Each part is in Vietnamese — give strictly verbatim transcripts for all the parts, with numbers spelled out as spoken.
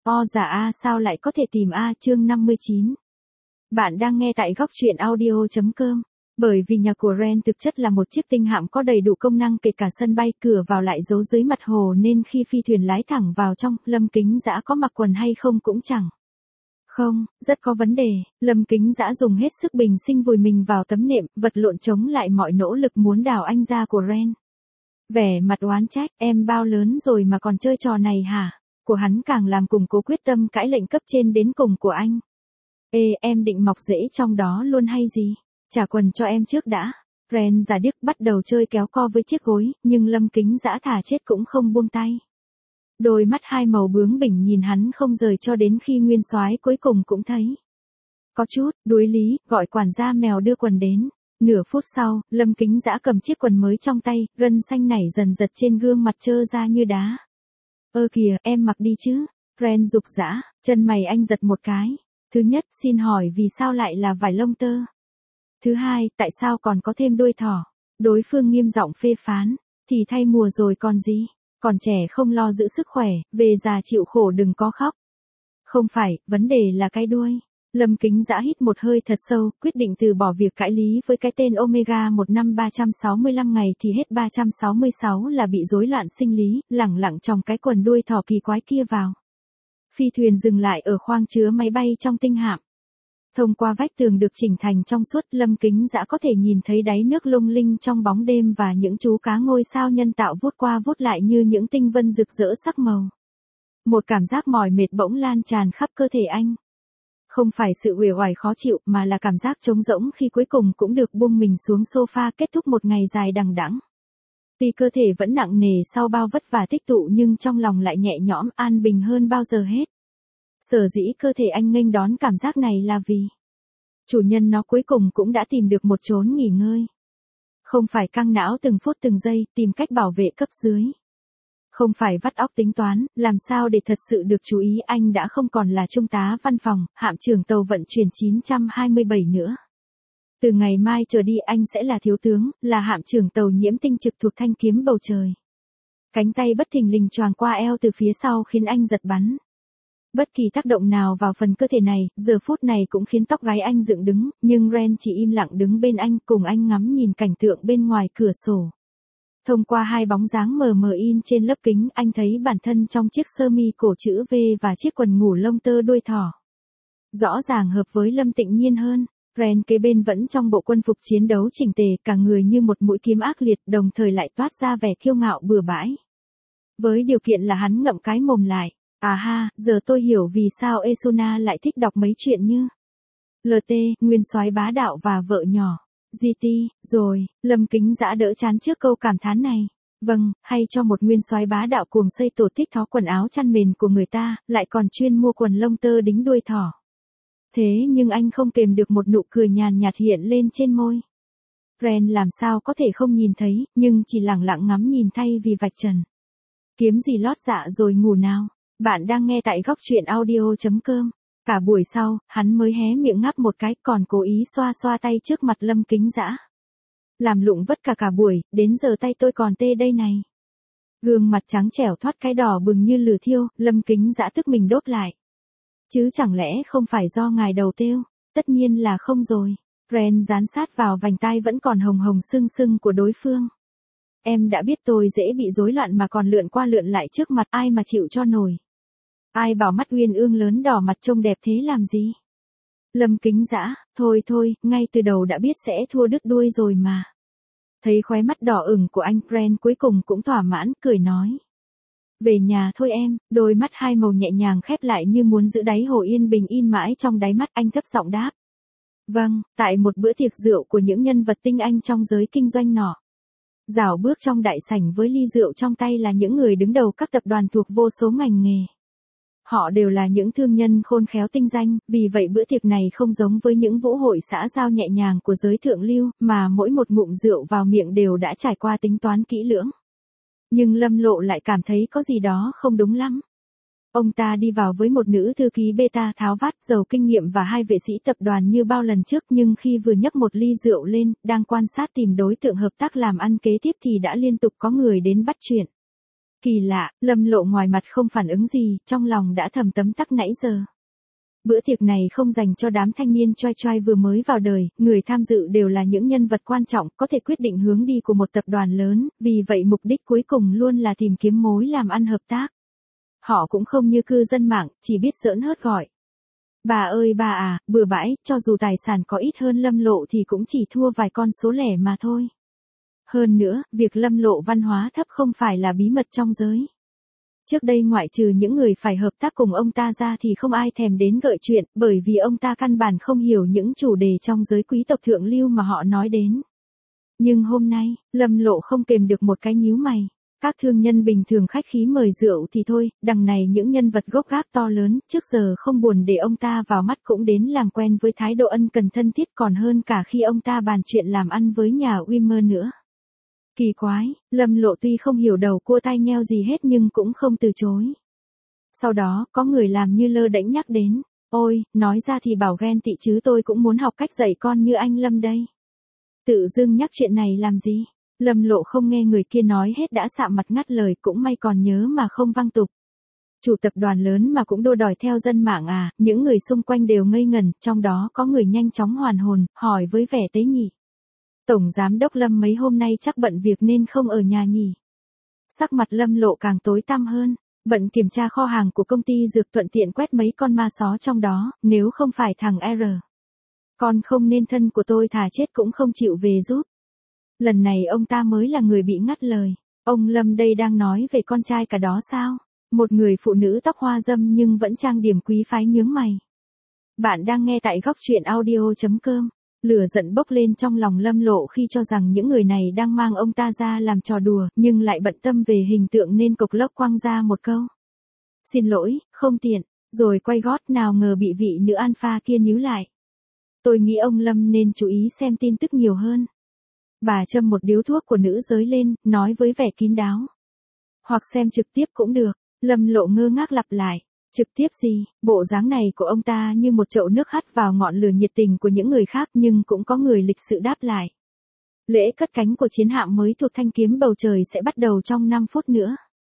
O dạ A sao lại có thể tìm A chương năm mươi chín. Bạn đang nghe tại góc truyện audio chấm com. Bởi vì nhà của Ren thực chất là một chiếc tinh hạm có đầy đủ công năng kể cả sân bay, cửa vào lại giấu dưới mặt hồ, nên khi phi thuyền lái thẳng vào trong, Lâm Kính Dã có mặc quần hay không cũng chẳng. Không, rất có vấn đề. Lâm Kính Dã dùng hết sức bình sinh vùi mình vào tấm nệm, vật lộn chống lại mọi nỗ lực muốn đào anh ra của Ren. Vẻ mặt oán trách, em bao lớn rồi mà còn chơi trò này hả? Của hắn càng làm củng cố quyết tâm cãi lệnh cấp trên đến cùng của anh. Ê, em định mọc rễ trong đó luôn hay gì? Trả quần cho em trước đã. Ren giả điếc bắt đầu chơi kéo co với chiếc gối, nhưng Lâm Kính Dã thà chết cũng không buông tay. Đôi mắt hai màu bướng bỉnh nhìn hắn không rời cho đến khi nguyên soái cuối cùng cũng thấy có chút đuối lý, gọi quản gia mèo đưa quần đến. Nửa phút sau, Lâm Kính Dã cầm chiếc quần mới trong tay, gân xanh nảy dần giật trên gương mặt trơ ra như đá. Ơ kìa, em mặc đi chứ. Ren rục rã, chân mày anh giật một cái. Thứ nhất, xin hỏi vì sao lại là vải lông tơ? Thứ hai, tại sao còn có thêm đuôi thỏ? Đối phương nghiêm giọng phê phán. Thì thay mùa rồi còn gì? Còn trẻ không lo giữ sức khỏe, về già chịu khổ đừng có khóc. Không phải, vấn đề là cái đuôi. Lâm Kính Dã hít một hơi thật sâu, quyết định từ bỏ việc cãi lý với cái tên Omega một năm ba trăm sáu mươi lăm ngày thì hết ba trăm sáu mươi sáu là bị rối loạn sinh lý, lẳng lặng trong cái quần đuôi thỏ kỳ quái kia vào. Phi thuyền dừng lại ở khoang chứa máy bay trong tinh hạm. Thông qua vách tường được chỉnh thành trong suốt, Lâm Kính Dã có thể nhìn thấy đáy nước lung linh trong bóng đêm và những chú cá ngôi sao nhân tạo vút qua vút lại như những tinh vân rực rỡ sắc màu. Một cảm giác mỏi mệt bỗng lan tràn khắp cơ thể anh. Không phải sự uể oải khó chịu mà là cảm giác trống rỗng khi cuối cùng cũng được buông mình xuống sofa kết thúc một ngày dài đằng đẵng. Tuy cơ thể vẫn nặng nề sau bao vất vả tích tụ nhưng trong lòng lại nhẹ nhõm an bình hơn bao giờ hết. Sở dĩ cơ thể anh nghênh đón cảm giác này là vì chủ nhân nó cuối cùng cũng đã tìm được một chốn nghỉ ngơi. Không phải căng não từng phút từng giây tìm cách bảo vệ cấp dưới. Không phải vắt óc tính toán, làm sao để thật sự được chú ý, anh đã không còn là trung tá văn phòng, hạm trưởng tàu vận chuyển chín trăm hai mươi bảy nữa. Từ ngày mai trở đi anh sẽ là thiếu tướng, là hạm trưởng tàu Nhiễm Tinh trực thuộc thanh kiếm bầu trời. Cánh tay bất thình lình choàng qua eo từ phía sau khiến anh giật bắn. Bất kỳ tác động nào vào phần cơ thể này, giờ phút này cũng khiến tóc gáy anh dựng đứng, nhưng Ren chỉ im lặng đứng bên anh cùng anh ngắm nhìn cảnh tượng bên ngoài cửa sổ. Thông qua hai bóng dáng mờ mờ in trên lớp kính, anh thấy bản thân trong chiếc sơ mi cổ chữ V và chiếc quần ngủ lông tơ đuôi thỏ. Rõ ràng hợp với Lâm Tịnh Nhiên hơn. Ren kế bên vẫn trong bộ quân phục chiến đấu chỉnh tề, cả người như một mũi kiếm ác liệt, đồng thời lại toát ra vẻ kiêu ngạo bừa bãi. Với điều kiện là hắn ngậm cái mồm lại. À ha, giờ tôi hiểu vì sao Esuna lại thích đọc mấy chuyện như lờ tê, Nguyên soái bá đạo và vợ nhỏ. giê tê, rồi, Lâm Kính Dã đỡ chán trước câu cảm thán này. Vâng, hay cho một nguyên soái bá đạo cuồng xây tổ thích thó quần áo chăn mền của người ta, lại còn chuyên mua quần lông tơ đính đuôi thỏ. Thế nhưng anh không kềm được một nụ cười nhàn nhạt hiện lên trên môi. Ren làm sao có thể không nhìn thấy, nhưng chỉ lẳng lặng ngắm nhìn thay vì vạch trần. Kiếm gì lót dạ rồi ngủ nào. Bạn đang nghe tại góc truyện audio chấm com. Cả buổi sau, hắn mới hé miệng ngáp một cái, còn cố ý xoa xoa tay trước mặt Lâm Kính Dã. Làm lụng vất cả cả buổi, đến giờ tay tôi còn tê đây này. Gương mặt trắng trẻo thoát cái đỏ bừng như lửa thiêu, Lâm Kính Dã tức mình đốt lại. Chứ chẳng lẽ không phải do ngài đầu têu? Tất nhiên là không rồi. Ren dán sát vào vành tai vẫn còn hồng hồng sưng sưng của đối phương. Em đã biết tôi dễ bị rối loạn mà còn lượn qua lượn lại trước mặt, ai mà chịu cho nổi. Ai bảo mắt uyên ương lớn đỏ mặt trông đẹp thế làm gì? Lâm Kính Dã, thôi thôi, ngay từ đầu đã biết sẽ thua đứt đuôi rồi mà. Thấy khóe mắt đỏ ửng của anh, Ren cuối cùng cũng thỏa mãn, cười nói. Về nhà thôi em, đôi mắt hai màu nhẹ nhàng khép lại như muốn giữ đáy hồ yên bình in mãi trong đáy mắt, anh thấp giọng đáp. Vâng, tại một bữa tiệc rượu của những nhân vật tinh anh trong giới kinh doanh nọ. Dạo bước trong đại sảnh với ly rượu trong tay là những người đứng đầu các tập đoàn thuộc vô số ngành nghề. Họ đều là những thương nhân khôn khéo tinh danh, vì vậy bữa tiệc này không giống với những vũ hội xã giao nhẹ nhàng của giới thượng lưu, mà mỗi một ngụm rượu vào miệng đều đã trải qua tính toán kỹ lưỡng. Nhưng Lâm Lộ lại cảm thấy có gì đó không đúng lắm. Ông ta đi vào với một nữ thư ký beta tháo vát, giàu kinh nghiệm và hai vệ sĩ tập đoàn như bao lần trước, nhưng khi vừa nhấc một ly rượu lên, đang quan sát tìm đối tượng hợp tác làm ăn kế tiếp thì đã liên tục có người đến bắt chuyện. Kỳ lạ, Lâm Lộ ngoài mặt không phản ứng gì, trong lòng đã thầm tấm tắc nãy giờ. Bữa tiệc này không dành cho đám thanh niên choi choi vừa mới vào đời, người tham dự đều là những nhân vật quan trọng, có thể quyết định hướng đi của một tập đoàn lớn, vì vậy mục đích cuối cùng luôn là tìm kiếm mối làm ăn hợp tác. Họ cũng không như cư dân mạng, chỉ biết giỡn hớt gọi. Bà ơi bà à, bừa bãi, cho dù tài sản có ít hơn Lâm Lộ thì cũng chỉ thua vài con số lẻ mà thôi. Hơn nữa, việc Lâm Lộ văn hóa thấp không phải là bí mật trong giới. Trước đây ngoại trừ những người phải hợp tác cùng ông ta ra thì không ai thèm đến gợi chuyện, bởi vì ông ta căn bản không hiểu những chủ đề trong giới quý tộc thượng lưu mà họ nói đến. Nhưng hôm nay, Lâm Lộ không kềm được một cái nhíu mày. Các thương nhân bình thường khách khí mời rượu thì thôi, đằng này những nhân vật gốc gác to lớn, trước giờ không buồn để ông ta vào mắt cũng đến làm quen với thái độ ân cần thân thiết còn hơn cả khi ông ta bàn chuyện làm ăn với nhà Wimmer nữa. Kỳ quái, Lâm Lộ tuy không hiểu đầu cua tai nheo gì hết nhưng cũng không từ chối. Sau đó, có người làm như lơ đễnh nhắc đến, ôi, nói ra thì bảo ghen tị chứ tôi cũng muốn học cách dạy con như anh Lâm đây. Tự dưng nhắc chuyện này làm gì? Lâm Lộ không nghe người kia nói hết đã sạm mặt ngắt lời, cũng may còn nhớ mà không văng tục. Chủ tập đoàn lớn mà cũng đua đòi theo dân mạng à, những người xung quanh đều ngây ngẩn, trong đó có người nhanh chóng hoàn hồn, hỏi với vẻ tế nhị. Tổng giám đốc Lâm mấy hôm nay chắc bận việc nên không ở nhà nhỉ. Sắc mặt Lâm Lộ càng tối tăm hơn, bận kiểm tra kho hàng của công ty dược thuận tiện quét mấy con ma só trong đó, nếu không phải thằng R. Con không nên thân của tôi thà chết cũng không chịu về giúp. Lần này ông ta mới là người bị ngắt lời. Ông Lâm đây đang nói về con trai cả đó sao? Một người phụ nữ tóc hoa râm nhưng vẫn trang điểm quý phái nhướng mày. Bạn đang nghe tại góc truyện audio chấm com. Lửa giận bốc lên trong lòng Lâm Lộ khi cho rằng những người này đang mang ông ta ra làm trò đùa, nhưng lại bận tâm về hình tượng nên cộc lốc quăng ra một câu. Xin lỗi, không tiện, rồi quay gót, nào ngờ bị vị nữ alpha kia níu lại. Tôi nghĩ ông Lâm nên chú ý xem tin tức nhiều hơn. Bà châm một điếu thuốc của nữ giới lên, nói với vẻ kín đáo. Hoặc xem trực tiếp cũng được. Lâm Lộ ngơ ngác lặp lại. Trực tiếp gì? Bộ dáng này của ông ta như một chậu nước hắt vào ngọn lửa nhiệt tình của những người khác, nhưng cũng có người lịch sự đáp lại. Lễ cất cánh của chiến hạm mới thuộc thanh kiếm bầu trời sẽ bắt đầu trong năm phút nữa.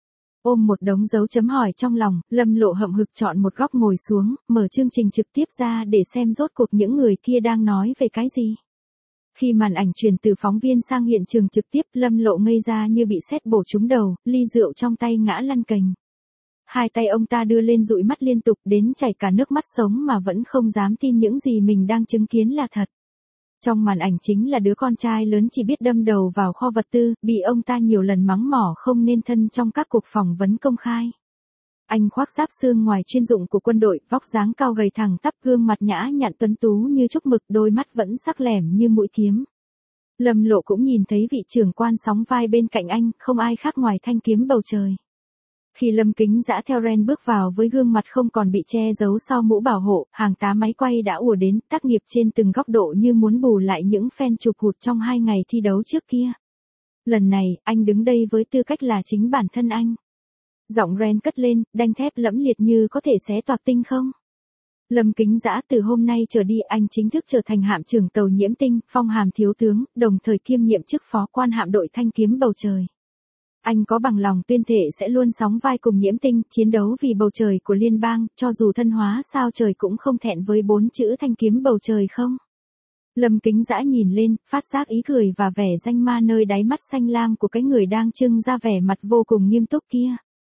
Ôm một đống dấu chấm hỏi trong lòng, Lâm Lộ hậm hực chọn một góc ngồi xuống, mở chương trình trực tiếp ra để xem rốt cuộc những người kia đang nói về cái gì. Khi màn ảnh chuyển từ phóng viên sang hiện trường trực tiếp, Lâm Lộ ngây ra như bị sét bổ trúng đầu, ly rượu trong tay ngã lăn cành. Hai tay ông ta đưa lên dụi mắt liên tục đến chảy cả nước mắt sống mà vẫn không dám tin những gì mình đang chứng kiến là thật. Trong màn ảnh chính là đứa con trai lớn chỉ biết đâm đầu vào kho vật tư, bị ông ta nhiều lần mắng mỏ không nên thân trong các cuộc phỏng vấn công khai. Anh khoác giáp xương ngoài chuyên dụng của quân đội, vóc dáng cao gầy thẳng tắp, gương mặt nhã nhặn tuấn tú như trúc mực, đôi mắt vẫn sắc lẻm như mũi kiếm. Lâm Lộ cũng nhìn thấy vị trưởng quan sóng vai bên cạnh anh, không ai khác ngoài thanh kiếm bầu trời. Khi Lâm Kính dã theo Ren bước vào với gương mặt không còn bị che giấu sau mũ bảo hộ, hàng tá máy quay đã ùa đến, tác nghiệp trên từng góc độ như muốn bù lại những fan chụp hụt trong hai ngày thi đấu trước kia. Lần này, anh đứng đây với tư cách là chính bản thân anh. Giọng Ren cất lên, đanh thép lẫm liệt như có thể xé toạc tinh không. Lâm Kính dã, từ hôm nay trở đi anh chính thức trở thành hạm trưởng tàu Nhiễm Tinh, phong hàm thiếu tướng, đồng thời kiêm nhiệm chức phó quan hạm đội thanh kiếm bầu trời. Anh có bằng lòng tuyên thệ sẽ luôn sóng vai cùng Nhiễm Tinh, chiến đấu vì bầu trời của liên bang, cho dù thân hóa sao trời cũng không thẹn với bốn chữ thanh kiếm bầu trời không? Lâm Kính dã nhìn lên, phát giác ý cười và vẻ danh ma nơi đáy mắt xanh lam của cái người đang trưng ra vẻ mặt vô cùng nghiêm túc kia.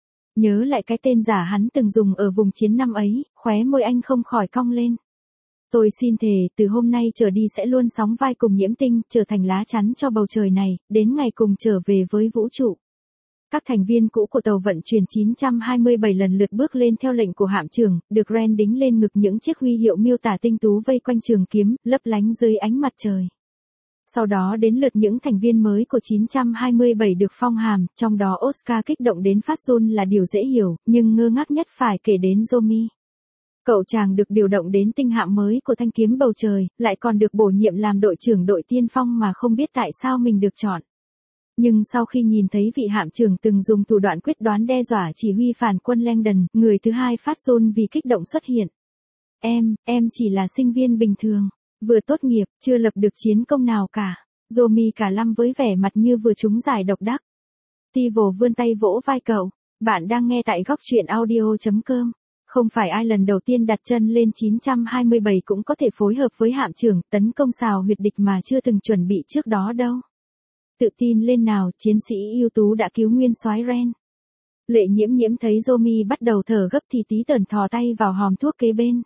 Nhớ lại cái tên giả hắn từng dùng ở vùng chiến năm ấy, khóe môi anh không khỏi cong lên. Tôi xin thề, từ hôm nay trở đi sẽ luôn sóng vai cùng Nhiễm Tinh, trở thành lá chắn cho bầu trời này, đến ngày cùng trở về với vũ trụ. Các thành viên cũ của tàu vận chuyển chín trăm hai mươi bảy lần lượt bước lên theo lệnh của hạm trưởng, được Ren đính lên ngực những chiếc huy hiệu miêu tả tinh tú vây quanh trường kiếm, lấp lánh dưới ánh mặt trời. Sau đó đến lượt những thành viên mới của chín trăm hai mươi bảy được phong hàm, trong đó Oscar kích động đến phát run là điều dễ hiểu, nhưng ngơ ngác nhất phải kể đến Yomi. Cậu chàng được điều động đến tinh hạm mới của thanh kiếm bầu trời, lại còn được bổ nhiệm làm đội trưởng đội tiên phong mà không biết tại sao mình được chọn. Nhưng sau khi nhìn thấy vị hạm trưởng từng dùng thủ đoạn quyết đoán đe dọa chỉ huy phản quân Langdon, người thứ hai phát run vì kích động xuất hiện. Em, em chỉ là sinh viên bình thường, vừa tốt nghiệp, chưa lập được chiến công nào cả. Yomi cả lăm với vẻ mặt như vừa trúng giải độc đắc. Tivo vươn tay vỗ vai cậu. Bạn đang nghe tại góc truyện audio.com. Không phải ai lần đầu tiên đặt chân lên chín hai bảy cũng có thể phối hợp với hạm trưởng tấn công xào huyệt địch mà chưa từng chuẩn bị trước đó đâu. Tự tin lên nào, chiến sĩ ưu tú đã cứu nguyên soái Ren. Lệ Nhiễm Nhiễm thấy Romy bắt đầu thở gấp thì tí tởn thò tay vào hòm thuốc kế bên.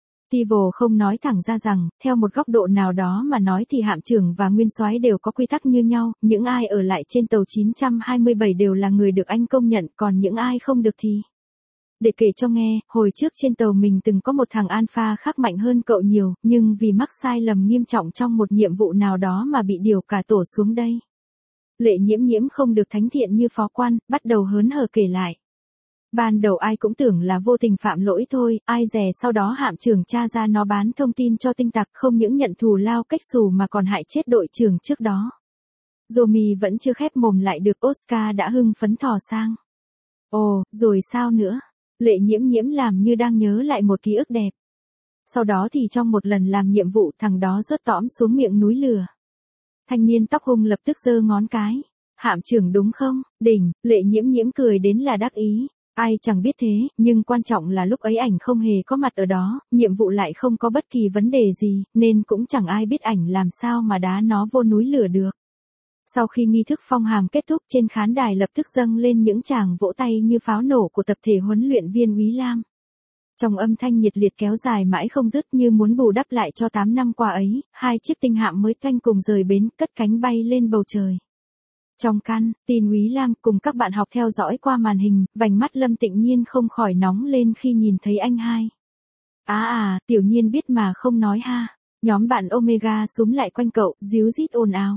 Tivo không nói thẳng ra rằng, theo một góc độ nào đó mà nói thì hạm trưởng và nguyên soái đều có quy tắc như nhau, những ai ở lại trên tàu chín hai bảy đều là người được anh công nhận, còn những ai không được thì... Để kể cho nghe, hồi trước trên tàu mình từng có một thằng alpha khác mạnh hơn cậu nhiều, nhưng vì mắc sai lầm nghiêm trọng trong một nhiệm vụ nào đó mà bị điều cả tổ xuống đây. Lệ Nhiễm Nhiễm không được thánh thiện như phó quan, bắt đầu hớn hở kể lại. Ban đầu ai cũng tưởng là vô tình phạm lỗi thôi, ai dè sau đó hạm trưởng tra ra nó bán thông tin cho tinh tặc, không những nhận thù lao cách xù mà còn hại chết đội trưởng trước đó. Romy vẫn chưa khép mồm lại được, Oscar đã hưng phấn thò sang. Ồ, rồi sao nữa? Lệ Nhiễm Nhiễm làm như đang nhớ lại một ký ức đẹp. Sau đó thì trong một lần làm nhiệm vụ thằng đó rớt tõm xuống miệng núi lửa. Thanh niên tóc hung lập tức giơ ngón cái. Hạm trưởng đúng không? Đỉnh, Lệ Nhiễm Nhiễm cười đến là đắc ý. Ai chẳng biết thế, nhưng quan trọng là lúc ấy ảnh không hề có mặt ở đó, nhiệm vụ lại không có bất kỳ vấn đề gì, nên cũng chẳng ai biết ảnh làm sao mà đá nó vô núi lửa được. Sau khi nghi thức phong hàm kết thúc, trên khán đài lập tức dâng lên những tràng vỗ tay như pháo nổ của tập thể huấn luyện viên Úy Lam. Trong âm thanh nhiệt liệt kéo dài mãi không dứt như muốn bù đắp lại cho tám năm qua ấy, hai chiếc tinh hạm mới toanh cùng rời bến, cất cánh bay lên bầu trời. Trong căn tin Úy Lam cùng các bạn học theo dõi qua màn hình, vành mắt Lâm Tịnh Nhiên không khỏi nóng lên khi nhìn thấy anh hai. À à, tiểu nhiên biết mà không nói ha. Nhóm bạn Omega xúm lại quanh cậu, díu dít ồn ào.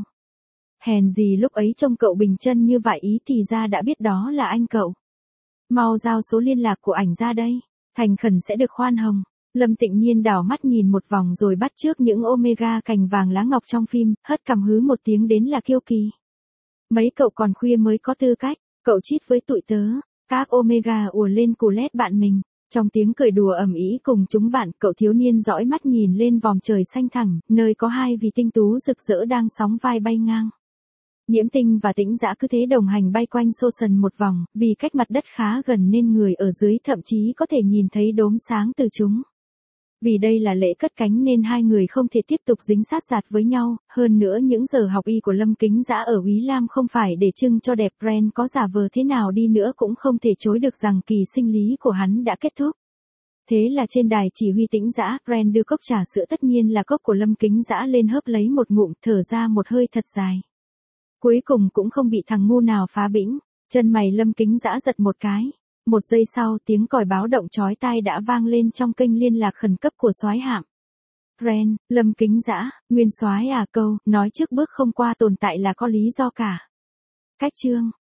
Hèn gì lúc ấy trông cậu bình chân như vậy ý thì ra đã biết đó là anh cậu. Mau giao số liên lạc của ảnh ra đây, thành khẩn sẽ được khoan hồng. Lâm Tịnh Nhiên đảo mắt nhìn một vòng rồi bắt chước những Omega cành vàng lá ngọc trong phim, hất cằm hứ một tiếng đến là kiêu kỳ. Mấy cậu còn khuya mới có tư cách, cậu chít với tụi tớ. Các Omega ùa lên cù lét bạn mình. Trong tiếng cười đùa ầm ĩ cùng chúng bạn, cậu thiếu niên dõi mắt nhìn lên vòm trời xanh thẳm, nơi có hai vì tinh tú rực rỡ đang sóng vai bay ngang. Nhiễm Tinh và Tĩnh Dã cứ thế đồng hành bay quanh xô sần một vòng, vì cách mặt đất khá gần nên người ở dưới thậm chí có thể nhìn thấy đốm sáng từ chúng. Vì đây là lễ cất cánh nên hai người không thể tiếp tục dính sát giạt với nhau, hơn nữa những giờ học y của Lâm Kính Dã ở Úy Lam không phải để trưng cho đẹp, Ren có giả vờ thế nào đi nữa cũng không thể chối được rằng kỳ sinh lý của hắn đã kết thúc. Thế là trên đài chỉ huy Tĩnh Dã, Ren đưa cốc trà sữa tất nhiên là cốc của Lâm Kính Dã lên hớp lấy một ngụm, thở ra một hơi thật dài. Cuối cùng cũng không bị thằng ngu nào phá bĩnh, chân mày Lâm Kính Dã giật một cái. Một giây sau, tiếng còi báo động chói tai đã vang lên trong kênh liên lạc khẩn cấp của soái hạm. Ren, Lâm Kính Dã, nguyên soái à, câu nói trước bước không qua tồn tại là có lý do cả. Cách chương